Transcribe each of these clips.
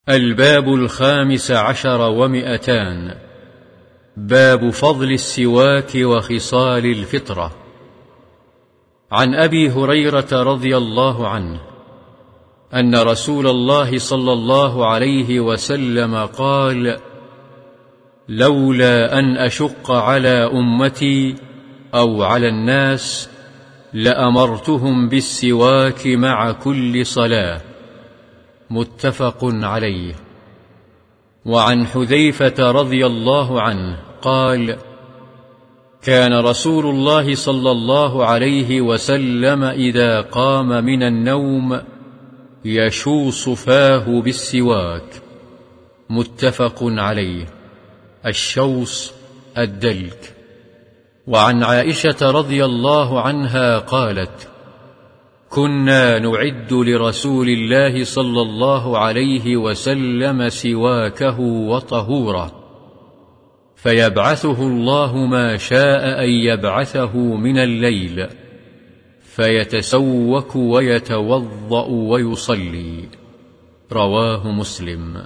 الباب 15 باب فضل السواك وخصال الفطرة. عن أبي هريرة رضي الله عنه أن رسول الله صلى الله عليه وسلم قال: لولا أن أشق على أمتي أو على الناس لأمرتهم بالسواك مع كل صلاة. متفق عليه. وعن حذيفة رضي الله عنه قال: كان رسول الله صلى الله عليه وسلم إذا قام من النوم يشوص فاه بالسواك. متفق عليه. الشوص الدلك. وعن عائشة رضي الله عنها قالت: كنا نعد لرسول الله صلى الله عليه وسلم سواكه وطهوره، فيبعثه الله ما شاء أن يبعثه من الليل، فيتسوك ويتوضأ ويصلي. رواه مسلم.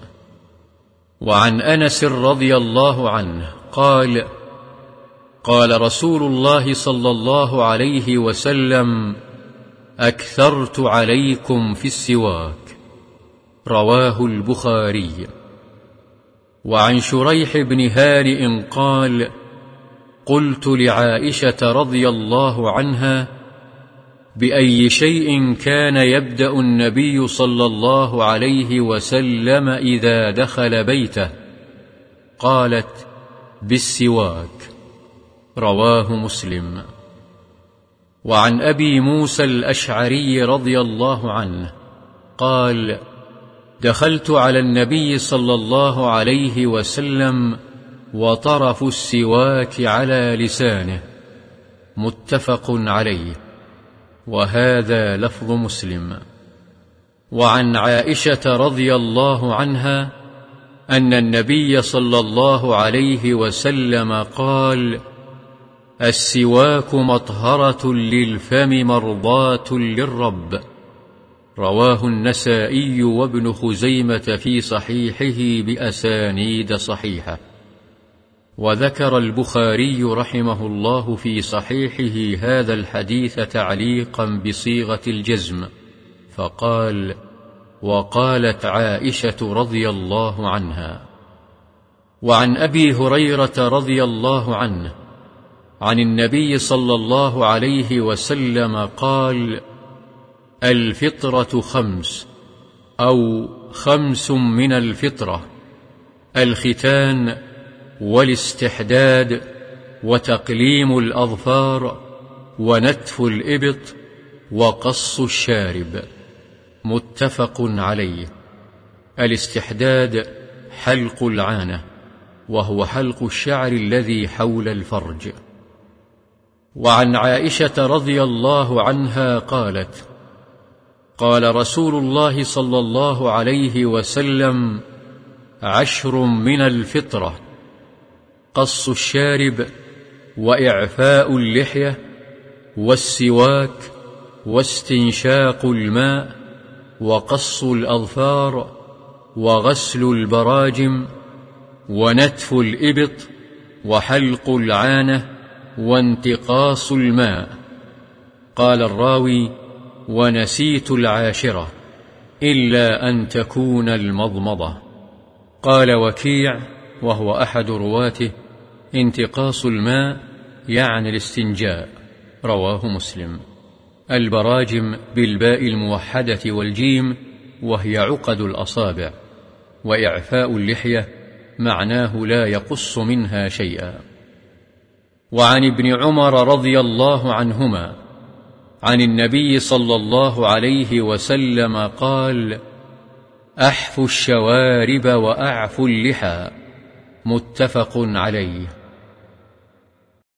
وعن أنس رضي الله عنه قال: قال رسول الله صلى الله عليه وسلم: أكثرت عليكم في السواك. رواه البخاري. وعن شريح بن هانئ قال: قلت لعائشة رضي الله عنها: بأي شيء كان يبدأ النبي صلى الله عليه وسلم إذا دخل بيته؟ قالت: بالسواك. رواه مسلم. وعن أبي موسى الأشعري رضي الله عنه قال: دخلت على النبي صلى الله عليه وسلم وطرف السواك على لسانه. متفق عليه. وهذا لفظ مسلم. وعن عائشة رضي الله عنها أن النبي صلى الله عليه وسلم قال: السواك مطهرة للفم مرضاة للرب. رواه النسائي وابن خزيمة في صحيحه بأسانيد صحيحة. وذكر البخاري رحمه الله في صحيحه هذا الحديث تعليقا بصيغة الجزم، فقال: وقالت عائشة رضي الله عنها. وعن أبي هريرة رضي الله عنه عن النبي صلى الله عليه وسلم قال: الفطرة 5 أو 5 من الفطرة: الختان والاستحداد وتقليم الأظفار ونتف الإبط وقص الشارب. متفق عليه. الاستحداد حلق العانة، وهو حلق الشعر الذي حول الفرج. وعن عائشة رضي الله عنها قالت: قال رسول الله صلى الله عليه وسلم: 10 من الفطرة: قص الشارب، وإعفاء اللحية، والسواك، واستنشاق الماء، وقص الأظفار، وغسل البراجم، ونتف الإبط، وحلق العانة، وانتقاص الماء. قال الراوي: ونسيت 10 إلا أن تكون المضمضة. قال وكيع وهو أحد رواته: انتقاص الماء يعني الاستنجاء. رواه مسلم. البراجم بالباء الموحدة والجيم، وهي عقد الأصابع. وإعفاء اللحية معناه لا يقص منها شيئا. وعن ابن عمر رضي الله عنهما عن النبي صلى الله عليه وسلم قال: أحفوا الشوارب وأعفوا اللحى. متفق عليه.